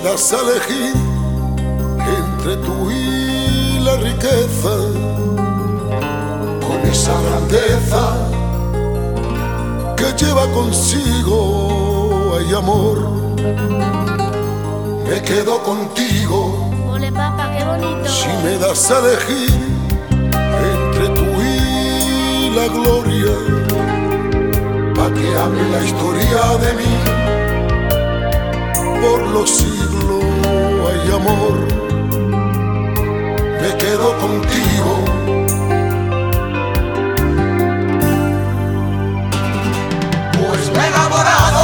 das a elegir entre tú y la riqueza, con esa grandeza que lleva consigo, hay amor, me quedo contigo. Ole papá, qué bonito. Si me das a elegir entre tú y la gloria, pa' que hable la historia de mí, por los siglos hay amor, me quedo contigo. Pues me he enamorado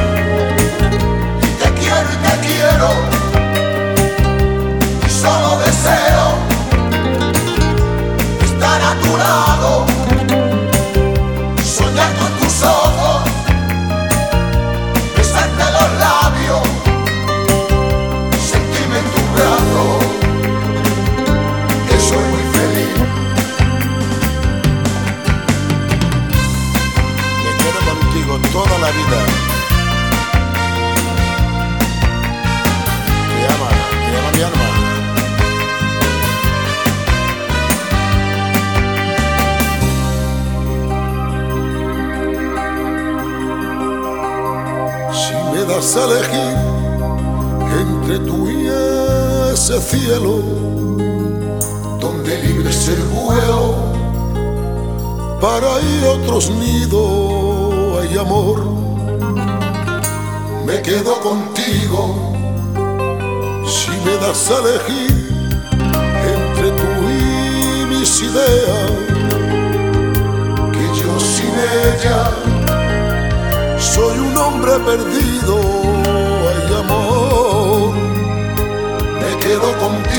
y te quiero, y solo deseo estar a tu lado, soñar con tus ojos, besarte los labios, sentirme en tu brazo, que soy muy feliz. Me quedo contigo toda la vida. Te ama mi alma. Si me das a elegir entre tú y ese cielo, donde libre es el vuelo, para ahí otros nidos hay amor, me quedo contigo. Si me das a elegir entre tú y mis ideas, que yo sin ella soy un hombre perdido, hay amor, me quedo contigo.